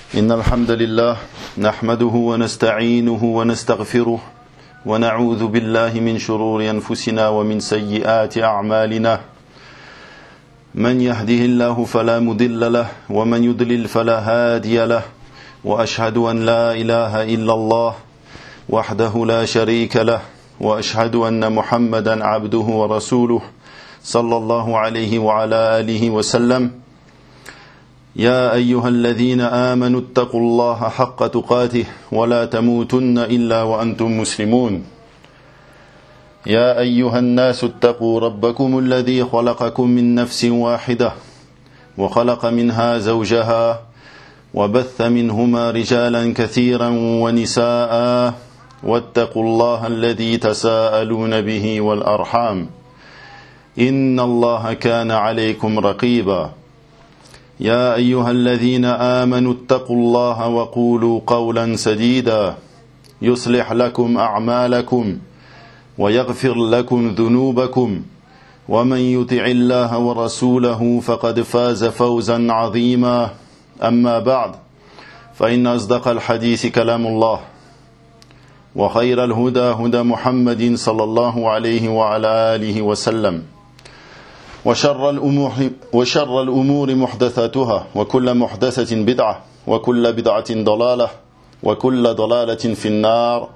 إن الحمد لله نحمده ونستعينه ونستغفره ونعوذ بالله من شرور أنفسنا ومن سيئات أعمالنا من يهده الله فلا مضل له ومن يضلل فلا هادي له وأشهد أن لا إله إلا الله وحده لا شريك له وأشهد أن محمدا عبده ورسوله صلى الله عليه وعلى آله وسلم يا أيها الذين آمنوا اتقوا الله حق تقاته ولا تموتن إلا وأنتم مسلمون يا أيها الناس اتقوا ربكم الذي خلقكم من نفس واحدة وخلق منها زوجها وبث منهما رجالا كثيرا ونساء واتقوا الله الذي تساءلون به والأرحام إن الله كان عليكم رقيبا يا أيها الذين آمنوا اتقوا الله وقولوا قولا سديدا يصلح لكم أعمالكم ويغفر لكم ذنوبكم ومن يطع الله ورسوله فقد فاز فوزا عظيما أما بعد فإن أصدق الحديث كلام الله وخير الهدى هدى محمد صلى الله عليه وعلى آله وسلم وشر الأمور محدثاتها وكل محدثة بدعة وكل بدعة ضلالة وكل ضلالة في النار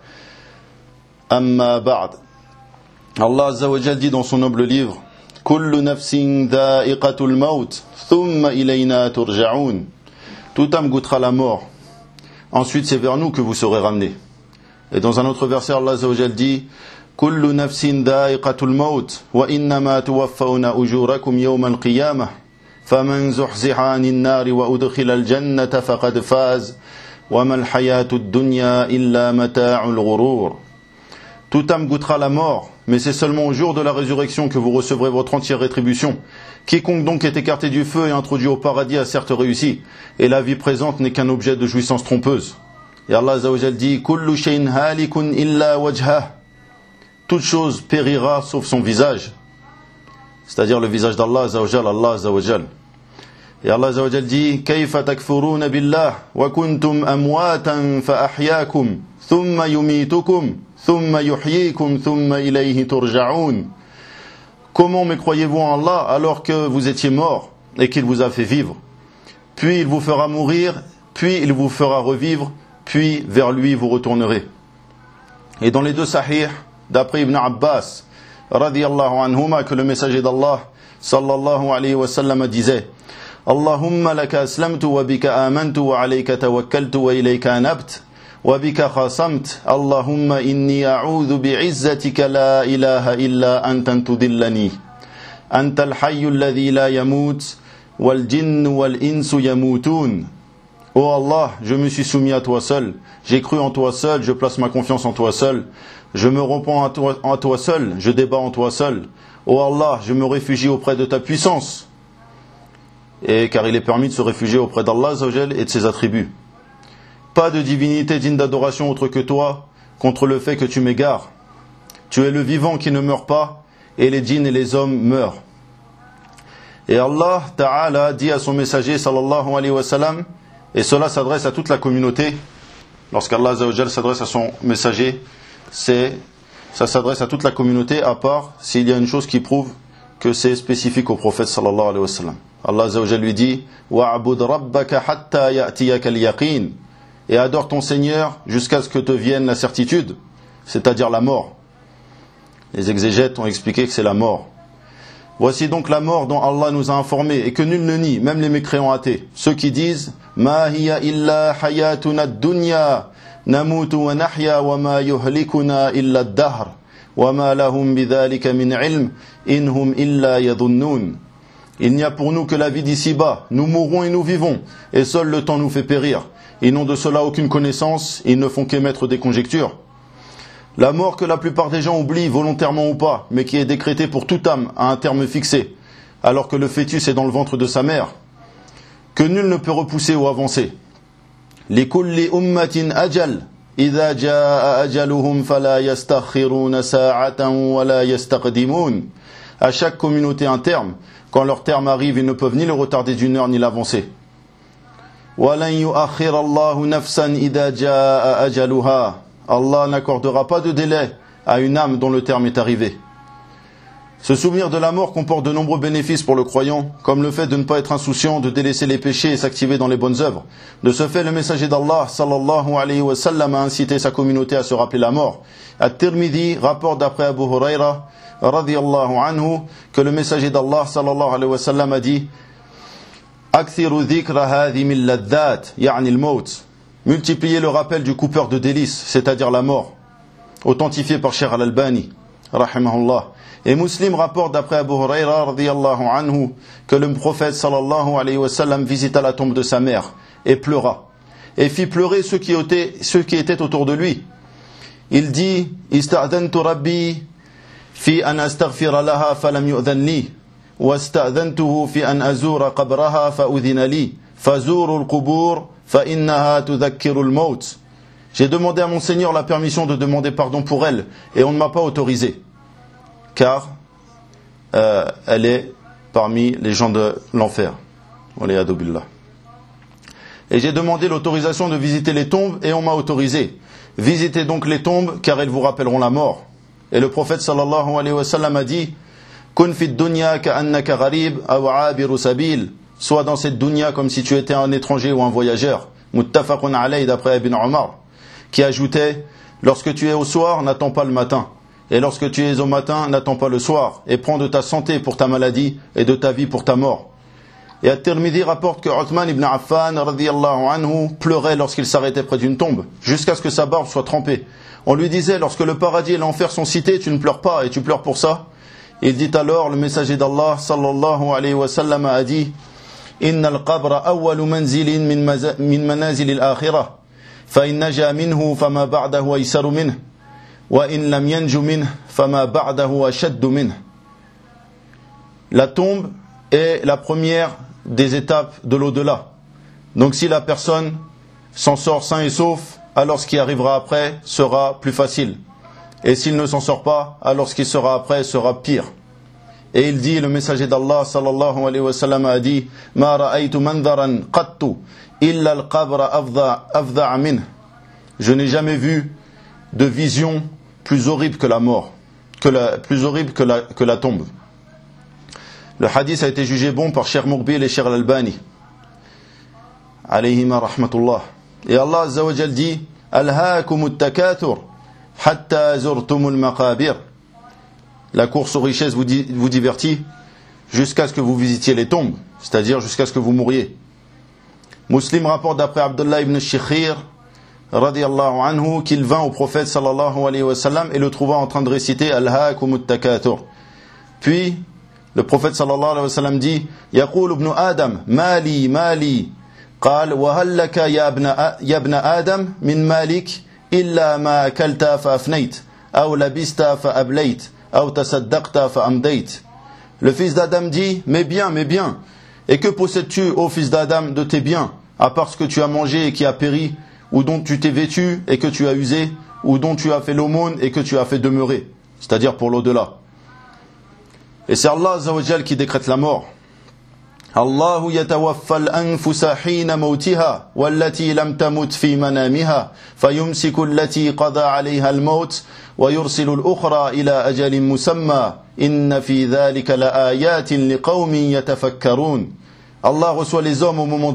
أما بعد. Allah Azza wa Jal dit dans son noble livre كل نفس ذائقة الموت ثم إلينا ترجعون. Toute âme goûtera la mort, ensuite c'est vers nous que vous serez ramenés. Et dans un autre verset Allah Azza wa Jal dit كل نفس ذائقة الموت وإنما توفون أجوركم يوم القيامة فمن زحزح عن النار وأدخل الجنة فقد فاز وما الحياة الدنيا إلا متاع الغرور. Toute âme goûtera la mort, mais c'est seulement au jour de la résurrection que vous recevrez votre entière rétribution. Quiconque donc est écarté du feu et introduit au paradis a certes réussi, et la vie présente n'est qu'un objet de jouissance trompeuse. Et Allah Azza wa Jal dit كل شيء هالك إلا وجهه. Toute chose périra sauf son visage, c'est-à-dire le visage d'Allah Azza wa Jal, Allah Azza wa Jal. Et Allah Azza wa Jal dit كيف تكفرون بالله وكنتم أمواتا فأحياكم ثم يميتكم ثم يحييكم ثم إليه ترجعون. Comment me croyez-vous en Allah alors que vous étiez mort et qu'il vous a fait vivre, puis il vous fera mourir, puis il vous fera revivre, puis vers lui vous retournerez. Et dans les deux sahih d'après Ibn Abbas radiyallahu anhuma que le messager d'Allah sallallahu alayhi wa sallam disait Allahumma laka aslamtu wa bika amantu wa alayka tawakkaltu wa ilayka anabt wa bika khasamt Allahumma inni a'udhu bi'izzatika la ilaha illa anta tudillani anta al-hayyu alladhi la yamut wal jinnu wal insu yamutun. Oh Allah, je me suis soumis à toi seul, j'ai cru en toi seul, je place ma confiance en toi seul, je me repens en toi seul, je débat en toi seul. Oh Allah, je me réfugie auprès de ta puissance. Et car il est permis de se réfugier auprès d'Allah Azza wa Jal et de ses attributs. Pas de divinité digne d'adoration autre que toi, contre le fait que tu m'égares. Tu es le vivant qui ne meurt pas, et les djinns et les hommes meurent. Et Allah Ta'ala dit à son messager sallallahu alayhi wa sallam, et cela s'adresse à toute la communauté. Lorsqu'Allah Azza wa Jal s'adresse à son messager, ça s'adresse à toute la communauté, à part s'il y a une chose qui prouve que c'est spécifique au prophète sallallahu alayhi wa sallam. Allah Azza wa Jal lui dit wa'bud rabbaka hatta ya'tiyaka al-yaqin, et adore ton Seigneur jusqu'à ce que te vienne la certitude, c'est-à-dire la mort. Les exégètes ont expliqué que c'est la mort. Voici donc la mort dont Allah nous a informés et que nul ne nie, même les mécréants athées, ceux qui disent ma hiya illa hayatuna ad-dunya namutu wa nahya wa ma yuhlikuna illa ad-dahr wa ma lahum bidhalika min ilm inhum illa yadhunnun. Il n'y a pour nous que la vie d'ici-bas, nous mourrons et nous vivons, et seul le temps nous fait périr. Ils n'ont de cela aucune connaissance, ils ne font qu'émettre des conjectures. La mort que la plupart des gens oublient, volontairement ou pas, mais qui est décrétée pour toute âme à un terme fixé, alors que le fœtus est dans le ventre de sa mère, que nul ne peut repousser ou avancer. لِكُلِّ أُمَّةٍ أَجَلٍ إِذَا جَاءَ أَجَلُهُمْ فَلَا يَسْتَأْخِرُونَ سَاعَةً وَلَا يَسْتَقْدِمُونَ. À chaque communauté un terme, quand leur terme arrive, ils ne peuvent ni le retarder d'une heure ni l'avancer. وَلَنْ يُؤَخِّرَ اللَّهُ نَفْسًا إِذَا جَاءَ أَجَلُهَا. Allah n'accordera pas de délai à une âme dont le terme est arrivé. Se souvenir de la mort comporte de nombreux bénéfices pour le croyant, comme le fait de ne pas être insouciant, de délaisser les péchés et s'activer dans les bonnes œuvres. De ce fait, le messager d'Allah, sallallahu alayhi wa sallam, a incité sa communauté à se rappeler la mort. At-Tirmidhi rapporte d'après Abu Huraira, radiyallahu anhu, que le messager d'Allah, sallallahu alayhi wa sallam, a dit Akthiru dhikra hadhi min laddat, ya'ni al-maut. Multipliez le rappel du coupeur de délices, c'est-à-dire la mort. Authentifié par Cheikh Al-Albani, rahimahullah. Et Muslim rapporte d'après Abu Huraira radiyallahu anhu que le prophète sallallahu alayhi wa sallam visita la tombe de sa mère et pleura et fit pleurer ceux qui étaient autour de lui. Il dit Ista'dhantu rabbi fi an astaghfira laha falam yu'dhan li wa ista'dhantuhu fi an azura qabraha fa udhina li fazuru al-qubur fa innaha tudhakkiru al-maut. J'ai demandé à mon Seigneur la permission de demander pardon pour elle et on ne m'a pas autorisé. Car elle est parmi les gens de l'enfer. Et j'ai demandé l'autorisation de visiter les tombes et on m'a autorisé. Visitez donc les tombes car elles vous rappelleront la mort. Et le prophète sallallahu alayhi wa sallam a dit Kun fi dunya ka'annaka gharib aw 'abiru sabil. Sois dans cette dunya comme si tu étais un étranger ou un voyageur. Muttafaqun alayhi d'après Ibn Omar, qui ajoutait lorsque tu es au soir, n'attends pas le matin. Et lorsque tu es au matin, n'attends pas le soir, et prends de ta santé pour ta maladie et de ta vie pour ta mort. Et At-Tirmidhi rapporte que Uthman ibn Affan radiyallahu anhu pleurait lorsqu'il s'arrêtait près d'une tombe, jusqu'à ce que sa barbe soit trempée. On lui disait, lorsque le paradis et l'enfer sont cités, tu ne pleures pas, et tu pleures pour ça. Il dit alors, le messager d'Allah sallallahu alayhi wa sallam a dit Inna al-qabra awwalu manzilin min manazil al-akhirah, fa in naja minhu fama ba'dahu aysaru minhu. La tombe est la première des étapes de l'au-delà. Donc si la personne s'en sort sain et sauf, alors ce qui arrivera après sera plus facile. Et s'il ne s'en sort pas, alors ce qui sera après sera pire. Et il dit, le messager d'Allah sallallahu alayhi wa sallam a dit Ma ra'aytu mandharan qattu illa al-qabra afdha'a min. Je n'ai jamais vu de vision plus horrible que la mort, plus horrible que la tombe. Le hadith a été jugé bon par Cheikh Muqbil et Cheikh Al-Albani, alayhima rahmatullah. Et Allah Azza wa Jal dit Alhaakumut takathur hatta zurtumul maqabir. La course aux richesses vous divertit jusqu'à ce que vous visitiez les tombes, c'est-à-dire jusqu'à ce que vous mouriez. Muslim rapporte d'après Abdullah ibn Shikhir radiyallahu anhu qu'il vint au prophète sallallahu alayhi wa sallam et le trouva en train de réciter Alhaakumut takathur. Puis le prophète sallallahu alayhi wa sallam dit Yaqul ibn Adam mali mali قال وهل لك يا ابن آدم من مالك إلا ما أكلت فأفنيت أو لبست فأبليت أو تصدقت فأمديت. Le fils d'Adam dit mais bien, et que possèdes-tu, ô fils d'Adam, de tes biens, à part ce que tu as mangé et qui a péri, ou dont tu t'es vêtu et que tu as usé, ou dont tu as fait l'aumône et que tu as fait demeurer, c'est-à-dire pour l'au-delà. Et c'est Allah Azza wa Jal qui décrète la mort. Allahu yatawaffa al-anfusa hina mawtiha wallati lam tamut fi manamiha fayumsiku allati qada 'alayha al-maut wa yursilu al-ukhra ila ajalin musamma inna fi dhalika laayatin liqaumin yatafakkarun. Allah reçoit les âmes au moment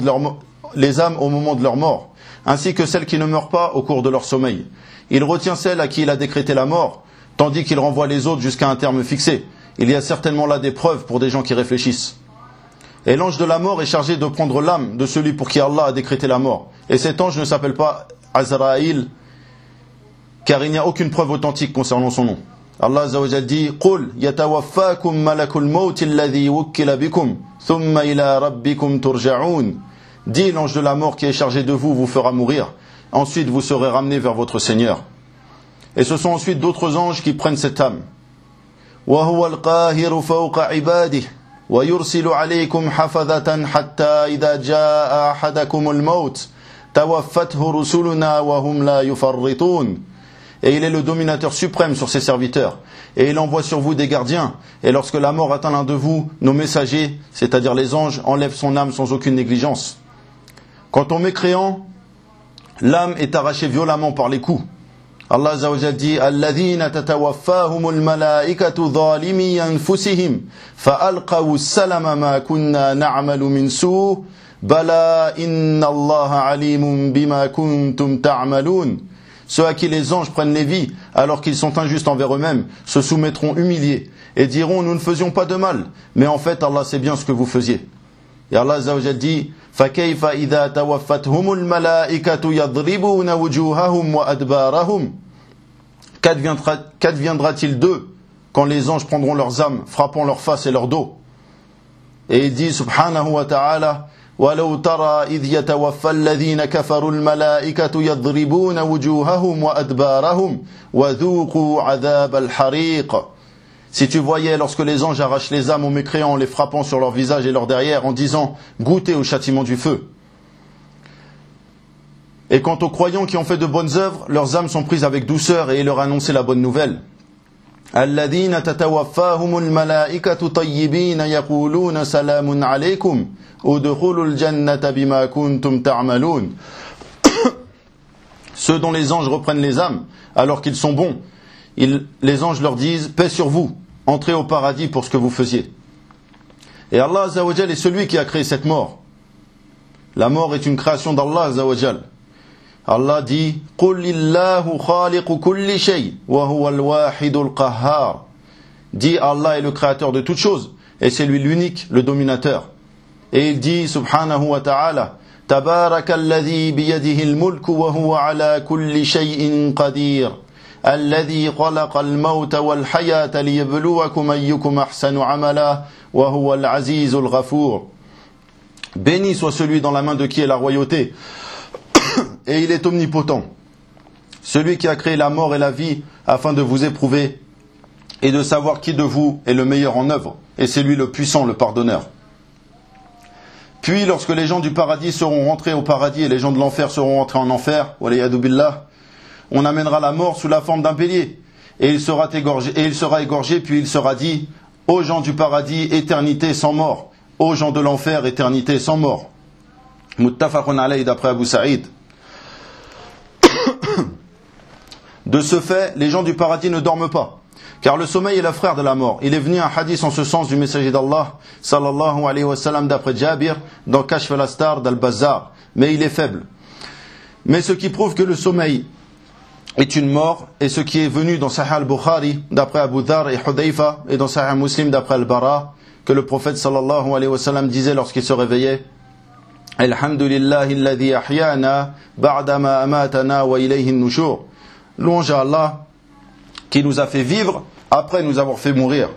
de leur mort, ainsi que celles qui ne meurent pas au cours de leur sommeil. Il retient celles à qui il a décrété la mort, tandis qu'il renvoie les autres jusqu'à un terme fixé. Il y a certainement là des preuves pour des gens qui réfléchissent. Et l'ange de la mort est chargé de prendre l'âme de celui pour qui Allah a décrété la mort. Et cet ange ne s'appelle pas Azraïl, car il n'y a aucune preuve authentique concernant son nom. Allah Azza wa Jal dit Qul yatawaffakum malakul maut alladhi wukkila bikum thumma ila rabbikum turja'un. Dit l'ange de la mort qui est chargé de vous vous fera mourir. Ensuite vous serez ramenés vers votre Seigneur. Et ce sont ensuite d'autres anges qui prennent cette âme. Wa huwa al-qahiru fawqa ibadihi ويرسل عليكم حفظة حتى إذا جاء أحدكم الموت توفته رسلنا وهم لا يفرطون. Et il est le dominateur suprême sur ses serviteurs. Et il envoie sur vous des gardiens. Et lorsque la mort atteint l'un de vous, nos messagers, c'est-à-dire les anges, enlèvent son âme sans aucune négligence. Quant aux mécréants, l'âme est arrachée violemment par les coups. Allah Azza wa Jalla dit alladhina tatawaffahumul malaikatu zalimi anfusihim fa'alqaw as-salama ma kunna na'malu min su' bala inna Allaha alimun bima kuntum ta'malun. Ceux à qui les anges prennent les vies alors qu'ils sont injustes envers eux-mêmes se soumettront humiliés et diront nous ne faisions pas de mal, mais en fait Allah sait bien ce que vous faisiez. Et Allah Azza wa Jalla dit فَكَيْفَ إِذَا تَوَفَّتْهُمُ الْمَلَائِكَةُ يَضْرِبُونَ وُجُوهَهُمْ وَأَدْبَارَهُمْ. Qu'adviendra-t-il d'eux quand les anges prendront leurs âmes, frappant leur face et leur dos? Et il dit subhanahu wa ta'ala وَلَوْ تَرَى إِذْ يَتَوَفَّى الَّذِينَ كَفَرُوا الْمَلَائِكَةُ يَضْرِبُونَ وُجُوهَهُمْ وَأَدْبَارَهُمْ وَذُوقُوا عَذَابَ الْحَرِيقِ. Si tu voyais lorsque les anges arrachent les âmes aux mécréants en les frappant sur leur visage et leur derrière en disant « Goûtez au châtiment du feu ». Et quant aux croyants qui ont fait de bonnes œuvres, leurs âmes sont prises avec douceur et leur annoncer la bonne nouvelle. الَّذِينَ تَتَوَفَّاهُمُ الْمَلَائِكَةُ طَيِّبِينَ يَقُولُونَ سَلَامٌ عَلَيْكُمْ اُدْخُلُوا الْجَنَّةَ بِمَا كُنْتُمْ تَعْمَلُونَ. Ceux dont les anges reprennent les âmes alors qu'ils sont bons, les anges leur disent « Paix sur vous ». Entrez au paradis pour ce que vous faisiez. Et Allah Azza wa Jal est celui qui a créé cette mort. La mort est une création d'Allah Azza wa Jal. Allah dit قُلْ لِلَّهُ خَالِقُ كُلِّ شَيْءٍ وَهُوَ الْوَاحِدُ الْقَهَّارُ. Dit Allah est le créateur de toutes choses et c'est lui l'unique, le dominateur. Et il dit subhanahu wa ta'ala تَبَارَكَ الَّذِي بِيَدِهِ الْمُلْكُ وَهُوَ عَلَى كُلِّ شَيْءٍ قَدِيرٌ الذي خلق الموت والحياة ليبلوكم أيكم أحسن عملا وهو العزيز الغفور. Béni soit celui dans la main de qui est la royauté, et il est omnipotent. Celui qui a créé la mort et la vie afin de vous éprouver et de savoir qui de vous est le meilleur en œuvre, et c'est lui le puissant, le pardonneur. Puis lorsque les gens du paradis seront rentrés au paradis et les gens de l'enfer seront rentrés en enfer, waliyadu billah, on amènera la mort sous la forme d'un bélier, et il sera égorgé, puis il sera dit, aux gens du paradis, éternité sans mort, aux gens de l'enfer, éternité sans mort. Muttafaqun alayhi d'après Abu Saïd. De ce fait, les gens du paradis ne dorment pas, car le sommeil est le frère de la mort. Il est venu un hadith en ce sens du messager d'Allah, sallallahu alayhi wa sallam, d'après Jabir, dans Kashf al-Astar d'Al-Bazzar, mais il est faible. Mais ce qui prouve que le sommeil est une mort, et ce qui est venu dans Sahih al-Bukhari d'après Abu Dhar et Hudayfa, et dans Sahih Muslim d'après Al-Bara, que le prophète sallallahu alayhi wa sallam disait lorsqu'il se réveillait Alhamdulillahi alladhi ahyana ba'dama amatana wa ilayhi an-nushur. Louange à Allah qui nous a fait vivre après nous avoir fait mourir.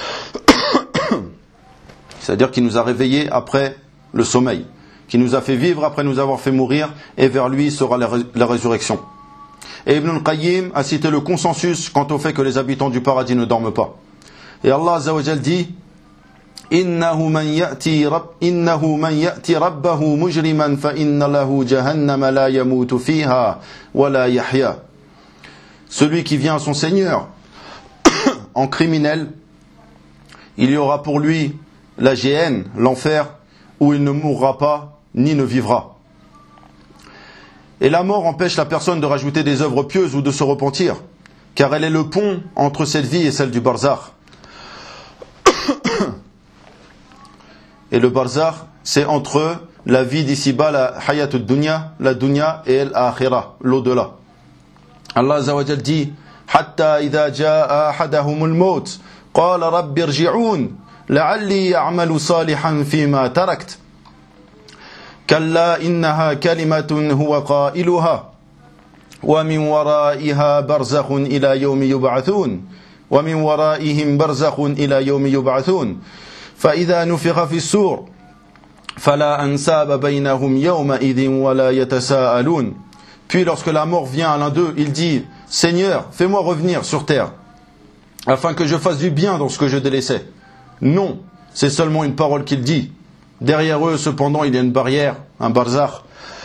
C'est-à-dire qu'il nous a réveillés après le sommeil, qui nous a fait vivre après nous avoir fait mourir, et vers lui sera la résurrection. Et Ibn al-Qayyim a cité le consensus quant au fait que les habitants du paradis ne dorment pas. Et Allah Azza wa Jal dit innahu man ya'ti rabbahu mujriman fa inna lahu jahannama la yamutu fiha wa la yahya. Celui qui vient à son Seigneur en criminel, il y aura pour lui la géhenne, l'enfer, où il ne mourra pas ni ne vivra. Et la mort empêche la personne de rajouter des œuvres pieuses ou de se repentir, car elle est le pont entre cette vie et celle du barzakh. Et le barzakh, c'est entre la vie d'ici-bas, la hayat ad-dunya, la dunya, et l'akhirah, l'au-delà. Allah Azza wa Jal dit hatta idha jaa ahadahum al-maut qala rabbi irji'un la'alli a'malu salihan fima tarakt. كلا إنها كلمة هو قائلها ومن ورائها برزخ إلى يوم يبعثون ومن ورائهم برزخ إلى يوم يبعثون فإذا نفخ في السور فلا أنساب بينهم يومئذ ولا يتساءلون. Puis lorsque la mort vient à l'un d'eux, il dit Seigneur, fais-moi revenir sur terre afin que je fasse du bien dans ce que je délaissais. Non, c'est seulement une parole qu'il dit. Derrière eux, cependant, il y a une barrière, un barzakh,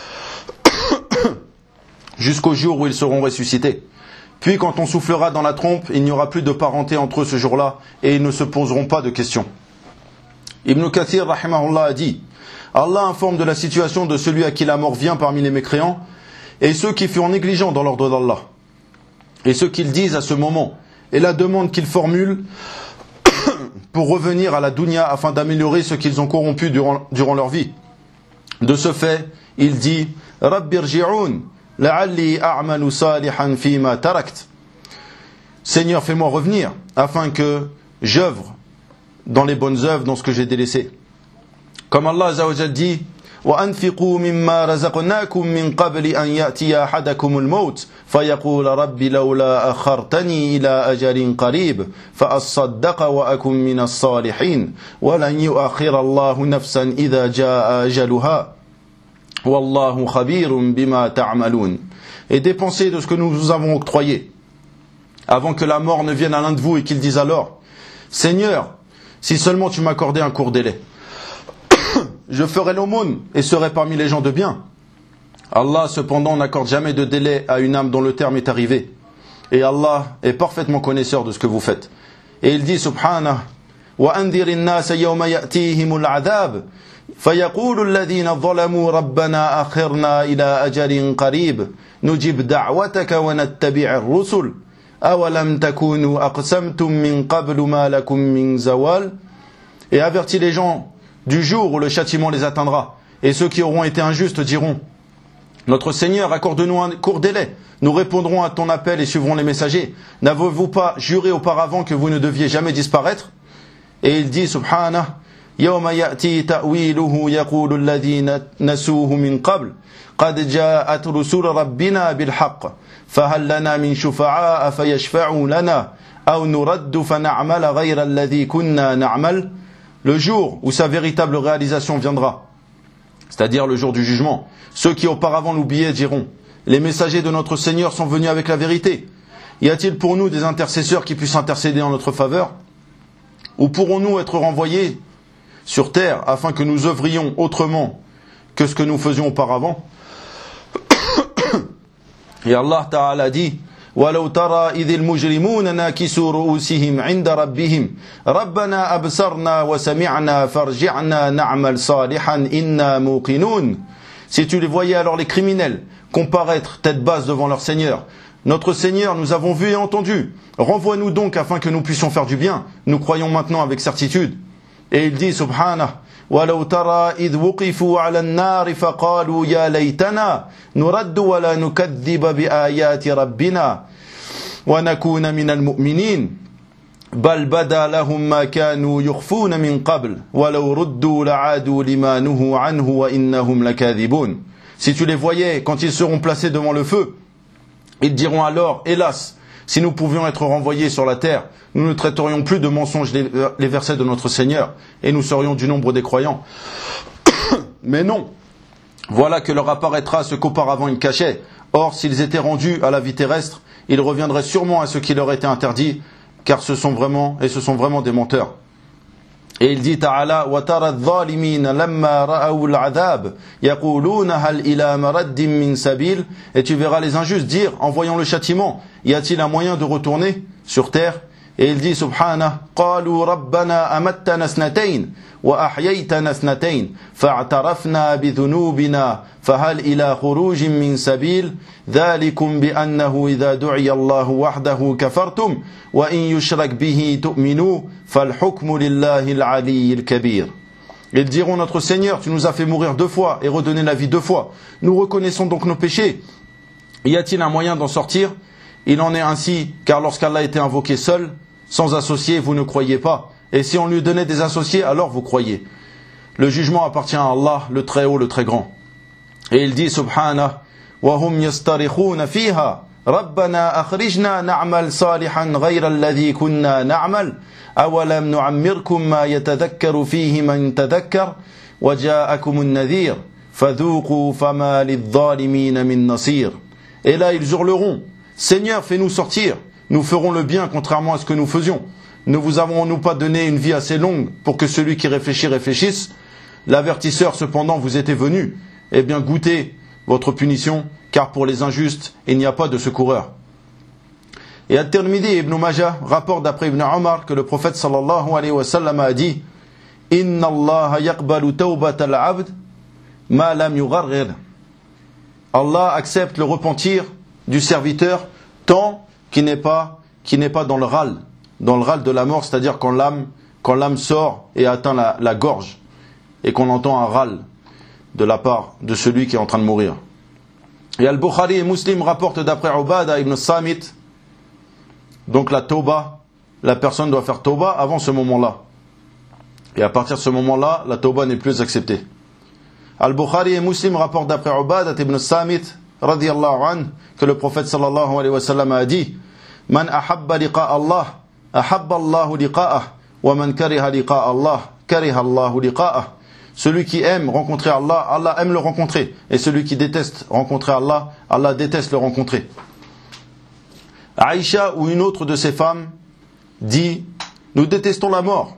jusqu'au jour où ils seront ressuscités. Puis, quand on soufflera dans la trompe, il n'y aura plus de parenté entre eux ce jour-là, et ils ne se poseront pas de questions. Ibn Kathir, rahimahullah, a dit Allah informe de la situation de celui à qui la mort vient parmi les mécréants, et ceux qui furent négligents dans l'ordre d'Allah, et ce qu'ils disent à ce moment, et la demande qu'ils formulent pour revenir à la dunya afin d'améliorer ce qu'ils ont corrompu durant leur vie. De ce fait, il dit « Rabbi rji'oun, la'alli a'malu salihan fima tarakt » Seigneur, fais-moi revenir, afin que j'œuvre dans les bonnes œuvres, dans ce que j'ai délaissé. Comme Allah Azza wa Jal dit وَأَنْفِقُوا مِمَّا رَزَقْنَاكُمْ مِنْ قَبْلِ أَنْ يَأْتِيَ أَحَدَكُمُ الْمَوْتِ فَيَقُولَ رَبِّ لَوْلَا أَخَّرْتَنِي إِلَى أَجَلٍ قَرِيبٍ فَأَصَّدَّقَ وَأَكُنْ مِنَ الصَّالِحِينَ وَلَنْ يُؤَخِّرَ اللَّهُ نَفْسًا إِذَا جَاءَ أَجَلُهَا وَاللَّهُ خَبِيرٌ بِمَا تَعْمَلُونَ. Et dépensez de ce que nous vous avons octroyé, avant que la mort ne vienne à l'un de vous et qu'il dise alors Seigneur, si seulement tu m'accordais un court délai, je ferai l'aumône et serai parmi les gens de bien. Allah cependant n'accorde jamais de délai à une âme dont le terme est arrivé. Et Allah est parfaitement connaisseur de ce que vous faites. Et il dit subhanahu وَأَنذِرِ النَّاسَ يَوْمَ يَأْتِيهِمُ الْعَذَابُ فَيَقُولُ الَّذِينَ ظَلَمُوا رَبَّنَا أَخِرْنَا إِلَى أَجَلٍ قَرِيبٍ نُجِبْ دَعْوَتَكَ وَنَتَّبِعِ الرُّسُلَ أَوَلَمْ تَكُونُوا أَقْسَمْتُم مِّن قَبْلُ مَا لَكُم مِّن زَوَالٍ. Et avertis les gens du jour où le châtiment les atteindra. Et ceux qui auront été injustes diront Notre Seigneur, accorde-nous un court délai. Nous répondrons à ton appel et suivrons les messagers. N'avez-vous pas juré auparavant que vous ne deviez jamais disparaître? Et il dit, subhanahu, يَوْمَ يَأْتِي تَأْوِيلُهُ يَقُولُ الَّذِينَ نَسُوهُ مِنْ قَبْلِ قَدْ جَاءَتْ رُسُلُ رَبِّنَا بِالْحَقِّ فَهَلْ لَنَا مِنْ شُفَعَاءَ فَيَشْفَعُوا لَنَا أَوْ نُرَدُّ فَنَعْمَلَ غَيْرَ الَّذِي كُنَّا نَعْمَلُ. Le jour où sa véritable réalisation viendra, c'est-à-dire le jour du jugement, ceux qui auparavant l'oubliaient diront les messagers de notre Seigneur sont venus avec la vérité. Y a-t-il pour nous des intercesseurs qui puissent intercéder en notre faveur? Ou pourrons-nous être renvoyés sur terre afin que nous œuvrions autrement que ce que nous faisions auparavant? Et Allah Ta'ala dit وَلَوْ تَرَى إِذِ الْمُجْرِمُونَ نَاكِسُوا رُؤُوسِهِمْ عِنْدَ رَبِّهِمْ رَبَّنَا أَبْصَرْنَا وَسَمِعْنَا فَارْجِعْنَا نَعْمَلْ صَالِحًا إِنَّا مُوقِنُونَ. Si tu les voyais alors les criminels comparaître tête basse devant leur Seigneur, notre Seigneur, nous avons vu et entendu, renvoie-nous donc afin que nous puissions faire du bien, nous croyons maintenant avec certitude. Et il dit subhanahu وَلَوْ تَرَى إِذْ وُقِفُوا عَلَى النَّارِ فَقَالُوا يَا لَيْتَنَا نُرَدُّ وَلَا نُكَذِّبَ بِآيَاتِ رَبِّنَا وَنَكُونَ مِنَ الْمُؤْمِنِينَ بَلْ بَدَا لَهُمْ مَا كَانُوا يُخْفُونَ مِنْ قَبْلِ وَلَوْ رُدُّوا لَعَادُوا لِمَا نُهُوا عَنْهُ وَإِنَّهُمْ لَكَاذِبُونَ. Si tu les voyais quand ils seront placés devant le feu, ils diront alors, hélas, si nous pouvions être renvoyés sur la terre, nous ne traiterions plus de mensonges les versets de notre Seigneur, et nous serions du nombre des croyants. Mais non, voilà que leur apparaîtra ce qu'auparavant ils cachaient. Or, s'ils étaient rendus à la vie terrestre, ils reviendraient sûrement à ce qui leur était interdit, car ce sont vraiment des menteurs. Et il dit Ta'ala وَتَرَى الظَّالِمِينَ لَمَّا رَأَوُا الْعَذَابِ يَقُولُونَ هَلْ إِلَى مَرَدٍ مِّن سَبِيلٍ. Et tu verras les injustes dire, en voyant le châtiment, y a-t-il un moyen de retourner sur terre? Et il dit subhanahu قَالُوا رَبَّنَا أَمَتَّنَا اثْنَتَيْنِ وَأَحْيَيْتَنَا اثْنَتَيْنِ فَاعْتَرَفْنَا بِذُنُوبِنَا فَهَلْ إِلَى خُرُوجٍ مِّن سَبِيلٍ ذَلِكُمْ بِأَنَّهُ إِذَا دُعِيَ اللَّهُ وَحْدَهُ كَفَرْتُمْ وَإِن يُشْرَكْ بِهِ تُؤْمِنُوا فَالْحُكْمُ لِلَّهِ الْعَلِيِّ الْكَبِيرِ. Ils diront notre Seigneur, tu nous as fait mourir 2 fois et redonner la vie 2 fois. Nous reconnaissons donc nos péchés. Y a-t-il un moyen d'en sortir? Il en est ainsi, car lorsqu'Allah était invoqué seul, sans associé, vous ne croyez pas. Et si on lui donnait des associés, alors vous croyez. Le jugement appartient à Allah, le très haut, le très grand. Et il dit subhanahu وَهُمْ يَسْتَرِخُونَ فِيهَا رَبَّنَا أَخْرِجْنَا نَعْمَلْ صَالِحًا غَيْرَ الَّذِي كُنَّا نَعْمَلْ أَوَلَمْ نُعَمِّرْكُمْ مَا يَتَذَكَّرُ فِيهِ مَنْ تَذَكَّرَ وَجَاءَكُمُ النَّذِيرُ فَذُوقُوا فَمَا لِلظَّالِمِينَ مِنْ نَصِيرٍ. Et là ils hurleront, Seigneur, fais-nous sortir, nous ferons le bien contrairement à ce que nous faisions. Ne vous avons-nous pas donné une vie assez longue pour que celui qui réfléchit réfléchisse? L'avertisseur cependant vous était venu. Eh bien goûtez votre punition, car pour les injustes il n'y a pas de secoureur. Et At-Tirmidhi et Ibn Majah rapportent d'après Ibn Omar que le prophète sallallahu alayhi wa sallam a dit Inna Allah yaqbalu tawbat al-abd ma lam yugharghir. Allah accepte le repentir du serviteur tant qu'il n'est pas dans le râle de la mort, c'est-à-dire quand l'âme sort et atteint la gorge et qu'on entend un râle de la part de celui qui est en train de mourir. Et Al-Bukhari et Muslim rapportent d'après Ubada ibn Samit, donc la tauba, la personne doit faire tauba avant ce moment-là. Et à partir de ce moment-là, la tauba n'est plus acceptée. Al-Bukhari et Muslim rapportent d'après Ubada ibn Samit, radiyallahu anhu, que le prophète sallallahu alayhi wa sallam a dit: Man ahabba liqa Allah, ahabba Allahu liqa'ah, wa man kariha liqa Allah, kariha Allahu liqa'ah. Celui qui aime rencontrer Allah, Allah aime le rencontrer. Et celui qui déteste rencontrer Allah, Allah déteste le rencontrer. Aïcha ou une autre de ces femmes dit: nous détestons la mort.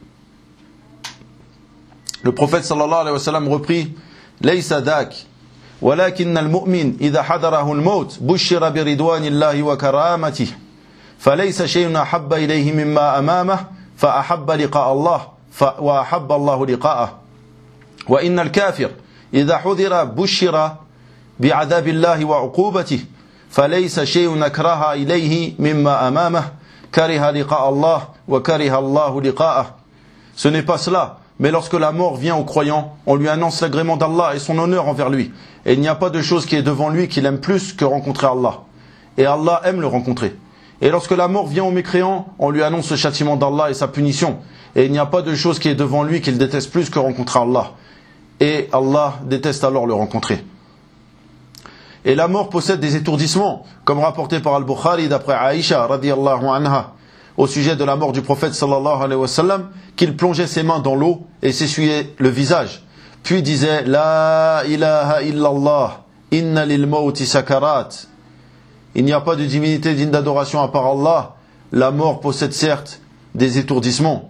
Le prophète sallallahu alayhi wa sallam reprit: Laysa dak, walakin al-mu'min idha hadarahu al-maut bushira bi ridwanillahi wa karamatihi, falaysa shay'un ahabba ilayhi mimma amamah, fa ahabba liqa Allah, wa ahabba Allahu liqa'ah. Wa inna al-kafir idha hudira bushira bi 'adhabillahi wa 'uqubatihi, falaysa shay'un akraha ilayhi mimma amamah, kariha liqa Allah wa kariha Allahu liqa'ah. Ce n'est pas cela. Mais lorsque la mort vient au croyant, on lui annonce l'agrément d'Allah et son honneur envers lui. Et il n'y a pas de chose qui est devant lui qu'il aime plus que rencontrer Allah. Et Allah aime le rencontrer. Et lorsque la mort vient au mécréant, on lui annonce le châtiment d'Allah et sa punition. Et il n'y a pas de chose qui est devant lui qu'il déteste plus que rencontrer Allah. Et Allah déteste alors le rencontrer. Et la mort possède des étourdissements, comme rapporté par Al-Bukhari d'après Aïcha radiyallahu anha, au sujet de la mort du prophète sallallahu alayhi wa sallam, qu'il plongeait ses mains dans l'eau et s'essuyait le visage, puis disait: La ilaha illallah, inna lil mawti sakarat. Il n'y a pas de divinité digne d'adoration à part Allah. La mort possède certes des étourdissements.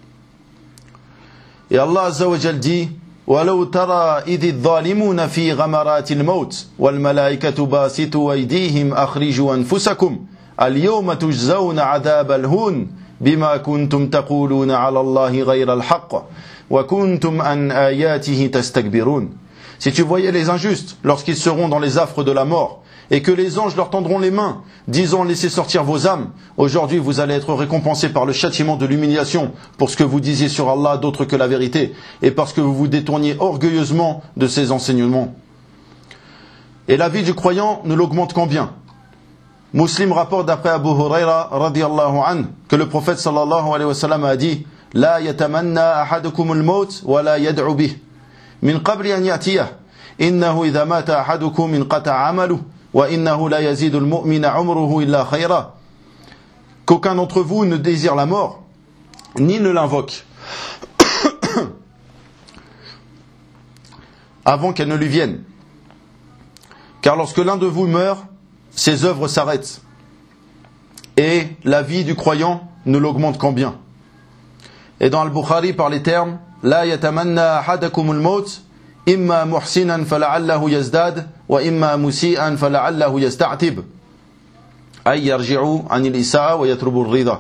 Et Allah azza wa jal dit: Walau tara idhi dhalimuna fi ghamaratil maut wal malaikatu basitu aydihim akhriju anfusakum اليوم تجزون عذاب الهون بما كنتم تقولون على الله غير الحق وكنتم عن آياته تستكبرون. Si tu voyais les injustes lorsqu'ils seront dans les affres de la mort et que les anges leur tendront les mains disant: laissez sortir vos âmes, aujourd'hui vous allez être récompensés par le châtiment de l'humiliation pour ce que vous disiez sur Allah d'autre que la vérité et parce que vous vous détourniez orgueilleusement de ses enseignements. Et la vie du croyant ne l'augmente qu'en bien. Muslim rapporte d'après Abu Huraira radiyallahu anhu que le prophète sallallahu alayhi wa sallam a dit: La yatamanna ahadukum al-maut wa la yad'u bih min qabli an ya'tiyah innahu idha mata ahadukum inqata'a 'amaluhu wa innahu la yazidu al-mu'mina 'umruhu illa khayra. Qu'aucun d'entre vous ne désire la mort ni ne l'invoque avant qu'elle ne lui vienne, car lorsque l'un de vous meurt, ses œuvres s'arrêtent et la vie du croyant ne l'augmente qu'en bien. Et dans Al-Bukhari par les termes: La yatamanna ahadakum al-maut imma muhsinan fala'allahu yazdad wa imma musi'an fala'allahu yasta'tib ay yarji'u 'anil isa'a wa yatrubu ar-ridha.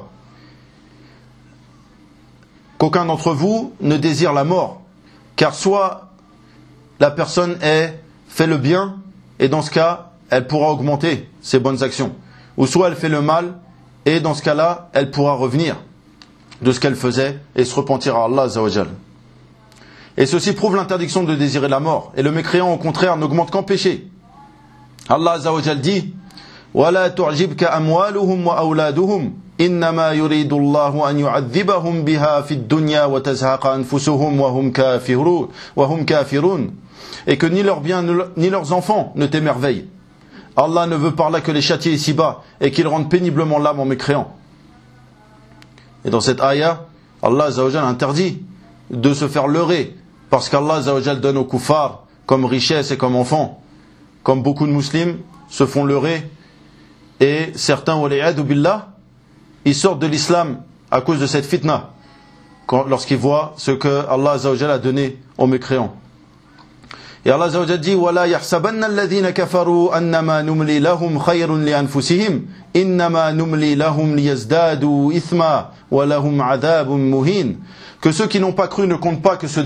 Qu'aucun d'entre vous ne désire la mort, car soit la personne fait le bien et dans ce cas elle pourra augmenter ses bonnes actions, ou soit elle fait le mal et dans ce cas-là elle pourra revenir de ce qu'elle faisait et se repentir à Allah azza wa jal. Et ceci prouve l'interdiction de désirer la mort, et le mécréant au contraire n'augmente qu'en péché. Allah azza wa jal dit: وَلَا تُعْجِبْكَ أَمْوَالُهُمْ وَأَوْلَادُهُمْ إِنَّمَا يُرِيدُ اللَّهُ أَنْ يُعَذِّبَهُمْ بِهَا فِي الدُّنْيَا وَتَزْهَقَ أَنفُسُهُمْ وَهُمْ كَافِرُونَ. Et que ni leurs biens ni leurs enfants ne t'émerveillent. Allah ne veut par là que les châtier ici-bas et qu'ils rendent péniblement l'âme en mécréant. Et dans cette ayah, Allah azza wa jal interdit de se faire leurrer, parce qu'Allah azza wa jal donne aux kuffars comme richesse et comme enfants. Comme beaucoup de musulmans se font leurrer, et certains, waliyadu billah, ils sortent de l'islam à cause de cette fitna, lorsqu'ils voient ce que Allah azza wa jal a donné aux mécréants. Et Allah azza wa jal dit: وَلَا يَحْسَبَنَّ الَّذِينَ كَفَرُوا أَنَّمَا نُمْلِي لَهُمْ خَيْرٌ لِأَنفُسِهِمْ إِنَّمَا نُمْلِي لَهُمْ لِيَزْدَادُوا إِثْمًا وَلَهُمْ عَذَابٌ مُهِينٌ. Que ceux qui n'ont pas cru ne comptent pas que ce délai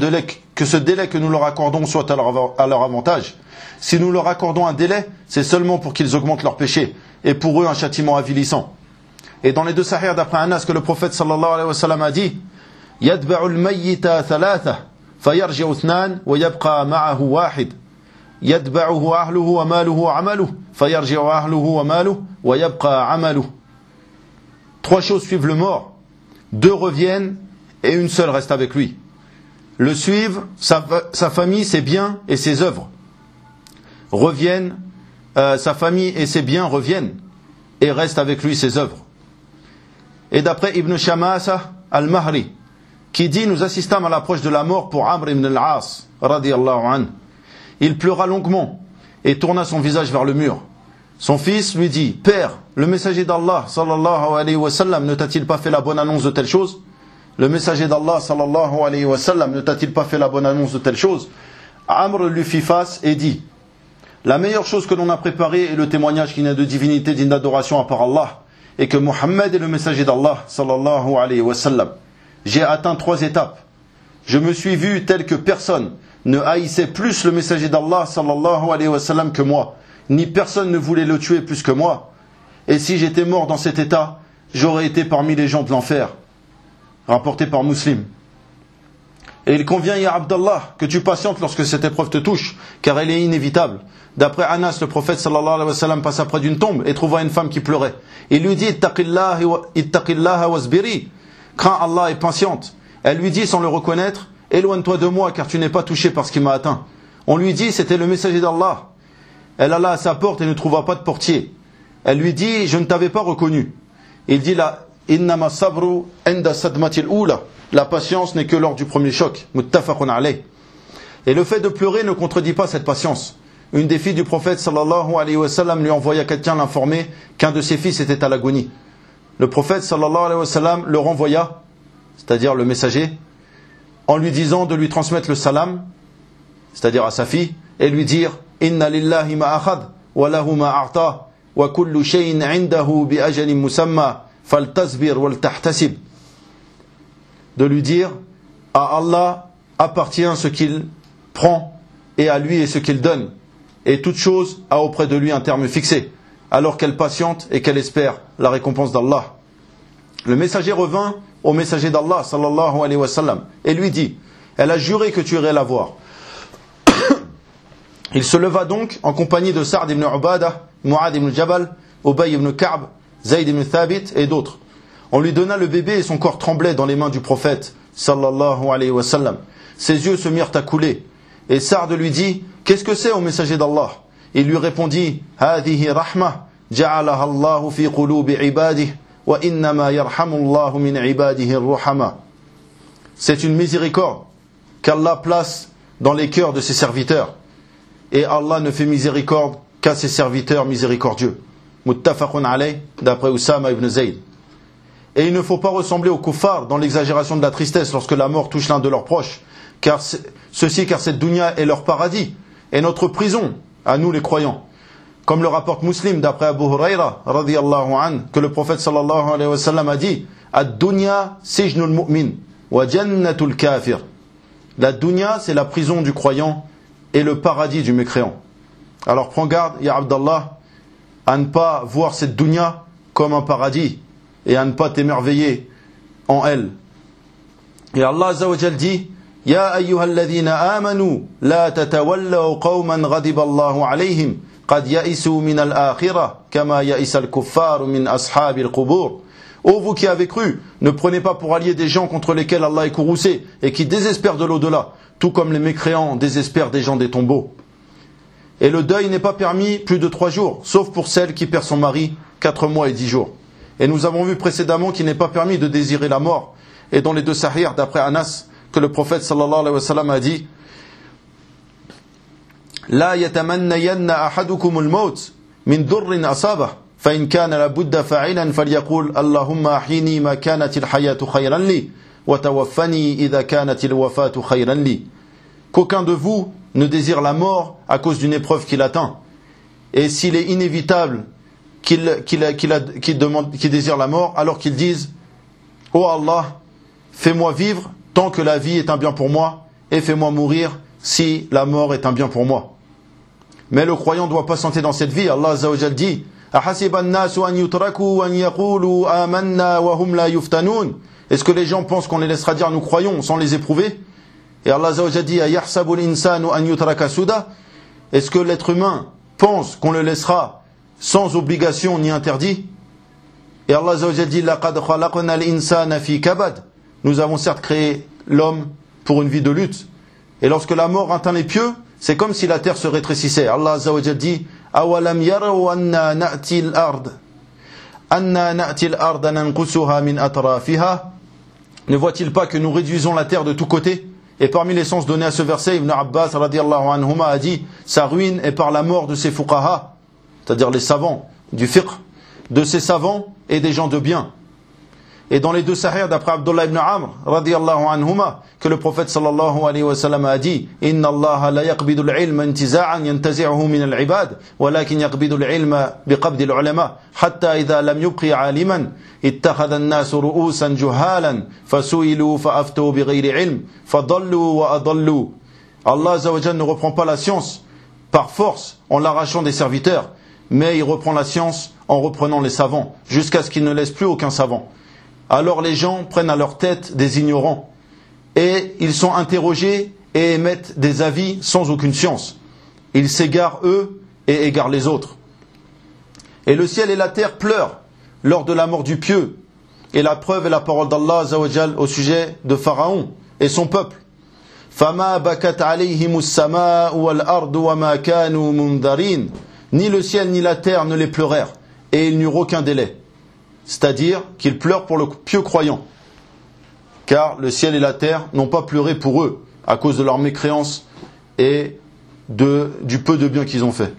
que ce délai que nous leur accordons soit à leur avantage. Si nous leur accordons un délai, c'est seulement pour qu'ils augmentent leur péché, et pour eux un châtiment avilissant. Et dans les deux sahih d'après Anas que le prophète sallallahu alayhi wa sallam a dit, يَتْبَعُ الْمَيِّتَ ثَلَاثَةً فَيَرْجِعُ اثْنَانٍ وَيَبْقَى مَعَهُ واحد يَتْبَعُهُ أَهْلُهُ وَمَالُهُ وَعَمَلُهُ فَيَرْجِعُ أَهْلُهُ وَمَالُهُ وَيَبْقَى عَمَلُهُ. Trois choses suivent le mort, deux reviennent et une seule reste avec lui. Le suivent, sa famille, ses biens et ses œuvres. Reviennent, sa famille et ses biens reviennent et restent avec lui ses œuvres. Et d'après Ibn Shamasa al-Mahri, qui dit, nous assistâmes à l'approche de la mort pour Amr ibn al-As, radiyallahu anhu. Il pleura longuement et tourna son visage vers le mur. Son fils lui dit, Père, le messager d'Allah, sallallahu alayhi wa sallam, ne t'a-t-il pas fait la bonne annonce de telle chose? Le messager d'Allah, sallallahu alayhi wa sallam, ne t'a-t-il pas fait la bonne annonce de telle chose? Amr lui fit face et dit, la meilleure chose que l'on a préparée est le témoignage qu'il n'y a de divinité digne d'adoration à part Allah, et que Muhammad est le messager d'Allah, sallallahu alayhi wa sallam. J'ai atteint 3 étapes. Je me suis vu tel que personne ne haïssait plus le messager d'Allah, sallallahu alayhi wa sallam, que moi, ni personne ne voulait le tuer plus que moi. Et si j'étais mort dans cet état, j'aurais été parmi les gens de l'enfer. Rapporté par Muslim. Et il convient, ya Abdallah, que tu patientes lorsque cette épreuve te touche, car elle est inévitable. D'après Anas, le prophète sallallahu alayhi wa sallam passa près d'une tombe et trouva une femme qui pleurait. Il lui dit, ittaqillaha wasbiri, crains Allah et patiente. Elle lui dit sans le reconnaître, éloigne-toi de moi car tu n'es pas touché par ce qui m'a atteint. On lui dit, c'était le messager d'Allah. Elle alla à sa porte et ne trouva pas de portier. Elle lui dit, je ne t'avais pas reconnu. Il dit, innama sabru inda sadmatil oula. La patience n'est que lors du premier choc. Muttafaqun alayh. Et le fait de pleurer ne contredit pas cette patience. Une des filles du prophète sallallahu alayhi wa sallam lui envoya quelqu'un l'informer qu'un de ses fils était à l'agonie. Le prophète sallallahu alayhi wa sallam le renvoya, c'est-à-dire le messager, en lui disant de lui transmettre le salam, c'est-à-dire à sa fille, et lui dire inna lillahi ma akhad wa lahu ma a'ta wa kullu shay'in 'indahu bi ajalin musamma faltasbir wal tahtasib. De lui dire à Allah appartient ce qu'il prend et à lui est ce qu'il donne, et toute chose a auprès de lui un terme fixé, alors qu'elle patiente et qu'elle espère la récompense d'Allah. Le messager revint au messager d'Allah sallallahu alayhi wa sallam et lui dit, elle a juré que tu irais la voir. Il se leva donc en compagnie de Sa'd ibn Ubadah, Mu'ad ibn Jabal, Ubay ibn Ka'b, Zayd ibn Thabit et d'autres. On lui donna le bébé et son corps tremblait dans les mains du prophète sallallahu alayhi wa sallam. Ses yeux se mirent à couler. Et Sa'd lui dit, qu'est-ce que c'est au messager d'Allah? Il lui répondit, هذه رحمة جعلها الله في قلوب عباده وإنما يرحم الله من عباده الرحمة. C'est une miséricorde qu'Allah place dans les cœurs de ses serviteurs. Et Allah ne fait miséricorde qu'à ses serviteurs miséricordieux. Muttafaqun alayh, d'après Usama ibn Zayd. Et il ne faut pas ressembler aux kuffars dans l'exagération de la tristesse lorsque la mort touche l'un de leurs proches, car cette dunya est leur paradis et notre prison, à nous les croyants. Comme le rapporte Muslim d'après Abu Huraira radiyallahu anhu, que le prophète sallallahu alayhi wa sallam a dit, ad-dunya sijnul mu'min wa jannatul kafir. La dunya, c'est la prison du croyant et le paradis du mécréant. Alors prends garde, ya Abdallah, à ne pas voir cette dunya comme un paradis et à ne pas t'émerveiller en elle. Et Allah Azza wa Jal dit, يا أيها الذين آمنوا لا تتولوا قوما غضب الله عليهم قد يئسوا من الآخرة كما يئس الكفار من أصحاب القبور. Ô vous qui avez cru, ne prenez pas pour alliés des gens contre lesquels Allah est courroucé et qui désespèrent de l'au-delà, tout comme les mécréants désespèrent des gens des tombeaux. Et le deuil n'est pas permis plus de 3 jours, sauf pour celle qui perd son mari 4 mois et 10 jours. Et nous avons vu précédemment qu'il n'est pas permis de désirer la mort. Et dans les deux sahih, d'après Anas, que le prophète sallallahu alayhi wa sallam a dit, لا يتمنين أحدكم الموت من ضر أصابه فإن كان لابد فاعلا فليقول اللهم أحيني ما كانت الحياة خيرا لي وتوفني إذا كانت الوفاة خيرا لي. Qu'aucun de vous ne désire la mort à cause d'une épreuve qui l'atteint. Et s'il est inévitable qu'il désire la mort, alors qu'il dise, ô Allah, fais-moi vivre tant que la vie est un bien pour moi, et fais-moi mourir si la mort est un bien pour moi. Mais le croyant ne doit pas s'entêter dans cette vie. Allah Azza wa Jal dit est-ce que les gens pensent qu'on les laissera dire nous croyons sans les éprouver? Et Allah Azza wa Jal dit est-ce que l'être humain pense qu'on le laissera sans obligation ni interdit? Et Allah Azza wa Jal dit nous avons certes créé l'homme pour une vie de lutte. Et lorsque la mort atteint les pieux, c'est comme si la terre se rétrécissait. Allah Azza wa Jal dit أَوَلَمْ يَرَوْا أَنَّا نَأْتِي الْأَرْضَ نَنْقُسُهَا مِنْ أَطْرَافِهَا. Ne voit-il pas que nous réduisons la terre de tous côtés? Et parmi les sens donnés à ce verset, Ibn Abbas radiyallahu anhuma a dit sa ruine est par la mort de ses fuqaha, c'est-à-dire les savants du fiqh, de ces savants et des gens de bien. Et dans les deux sahih d'après Abdullah ibn Amr radiyallahu anhuma que le prophète sallallahu alayhi wa sallam a dit inna Allah la yaqbidu al-ilma intiza'an yantazi'uhu min al-ibad walakin yaqbidu al-ilma biqabdi al-ulama hatta idha lam yubqi 'aliman ittakhadha an-nas ru'usan juhalan fasu'ilu fa'aftu bighayri 'ilm fadallu wa adallu. Allah azza wa jalla ne reprend pas la science par force en l'arrachant des serviteurs, mais il reprend la science en reprenant les savants jusqu'à ce qu'il ne laisse plus aucun savant. Alors les gens prennent à leur tête des ignorants et ils sont interrogés et émettent des avis sans aucune science. Ils s'égarent eux et égarent les autres. Et le ciel et la terre pleurent lors de la mort du pieux. Et la preuve est la parole d'Allah Azza wa Jal au sujet de Pharaon et son peuple. فَمَا بَكَتْ عَلَيْهِمُ السَّمَاءُ وَالْأَرْضُ وَمَا كَانُوا مُنذَرِينَ. Ni le ciel ni la terre ne les pleurèrent et ils n'eurent aucun délai. C'est-à-dire qu'ils pleurent pour le pieux croyant. Car le ciel et la terre n'ont pas pleuré pour eux à cause de leur mécréance et du peu de bien qu'ils ont fait.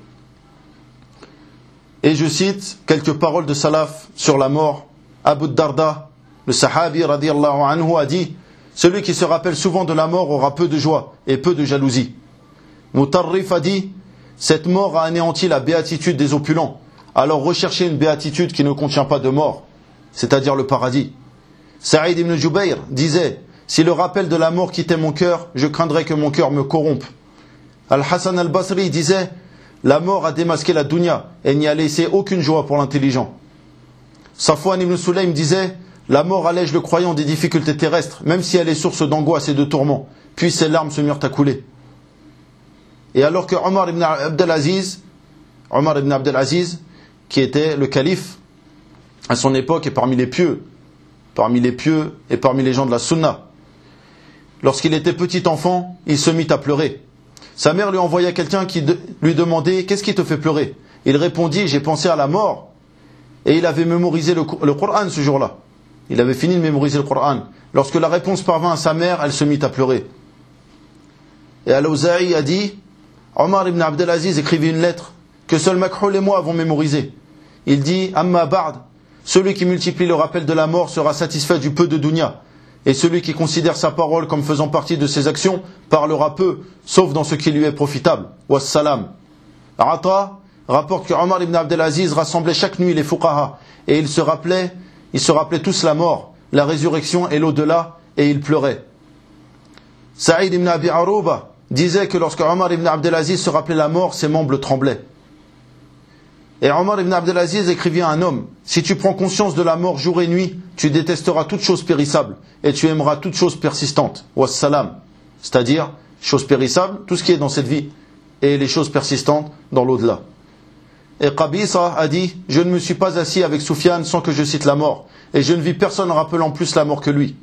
Et je cite quelques paroles de salaf sur la mort. Abu Darda, le sahabi radiyallahu anhu, a dit celui qui se rappelle souvent de la mort aura peu de joie et peu de jalousie. Mutarrif a dit cette mort a anéanti la béatitude des opulents. Alors recherchez une béatitude qui ne contient pas de mort, c'est-à-dire le paradis. Saïd ibn Jubayr disait si le rappel de la mort quittait mon cœur, je craindrais que mon cœur me corrompe. Al-Hassan al-Basri disait la mort a démasqué la dunya et n'y a laissé aucune joie pour l'intelligent. Safwan ibn Sulaym disait la mort allège le croyant des difficultés terrestres, même si elle est source d'angoisse et de tourments, puis ses larmes se mirent à couler. Et alors que Omar ibn Abdel Aziz, qui était le calife à son époque et parmi les pieux et parmi les gens de la sunna. Lorsqu'il était petit enfant, il se mit à pleurer. Sa mère lui envoya quelqu'un qui lui demandait « Qu'est-ce qui te fait pleurer ?» Il répondit « J'ai pensé à la mort. » Et il avait mémorisé le Coran ce jour-là. Il avait fini de mémoriser le Coran. Lorsque la réponse parvint à sa mère, elle se mit à pleurer. Et Al-Awza'i a dit Omar ibn Abdel Aziz écrivit une lettre que seul Makhul et moi avons mémorisée. Il dit Amma ba'd, celui qui multiplie le rappel de la mort sera satisfait du peu de dunya, et celui qui considère sa parole comme faisant partie de ses actions parlera peu, sauf dans ce qui lui est profitable. Wassalam. Ata rapporte que Omar ibn Abdel Aziz rassemblait chaque nuit les fuqaha, et ils se rappelaient tous la mort, la résurrection et l'au-delà, et ils pleuraient. Saïd ibn Abi Arouba disait que lorsque Omar ibn Abdel Aziz se rappelait la mort, ses membres tremblaient. Et Omar ibn Abdel Aziz écrivit à un homme si tu prends conscience de la mort jour et nuit, tu détesteras toute chose périssable et tu aimeras toute chose persistante. Wassalam. C'est-à-dire, chose périssable, tout ce qui est dans cette vie, et les choses persistantes dans l'au-delà. Et Qabisa a dit je ne me suis pas assis avec Soufiane sans que je cite la mort, et je ne vis personne rappelant plus la mort que lui.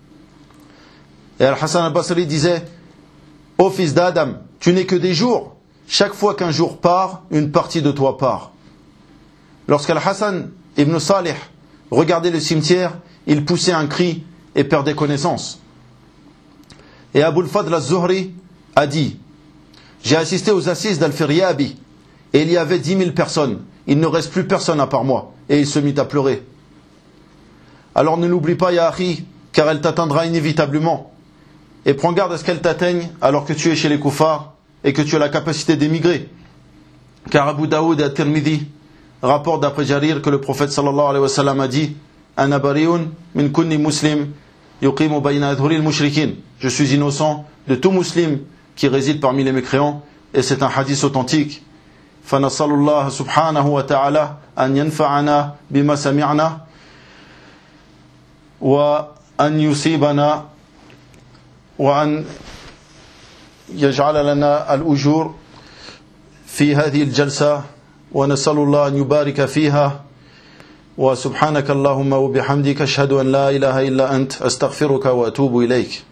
Et Al-Hassan al-Basri disait ô fils d'Adam, tu n'es que des jours. Chaque fois qu'un jour part, une partie de toi part. Lorsqu'Al-Hassan ibn Salih regardait le cimetière, il poussait un cri et perdait connaissance. Et Abu al-Fadl al-Zuhri a dit j'ai assisté aux assises d'Al-Firyabi et il y avait 10 000 personnes. Il ne reste plus personne à part moi. Et il se mit à pleurer. Alors ne l'oublie pas, ya akhi, car elle t'atteindra inévitablement. Et prends garde à ce qu'elle t'atteigne alors que tu es chez les koufars et que tu as la capacité d'émigrer. Car Abu Daoud et At-Tirmidhi rapportent d'après Jarir que le prophète sallallahu alayhi wa sallam a dit Ana bariun min kunni muslim يقيم بين أظهر المشركين. Je suis innocent de tout musulman qui réside parmi les mécréants, et c'est un hadith authentique. فنسأل الله سبحانه وتعالى أن ينفعنا بما سمعنا وأن يصيبنا وأن يجعل لنا الأجور في هذه الجلسة، ونسأل الله أن يبارك فيها. وسبحانك اللهم وبحمدك أشهد أن لا إله إلا أنت أستغفرك وأتوب إليك.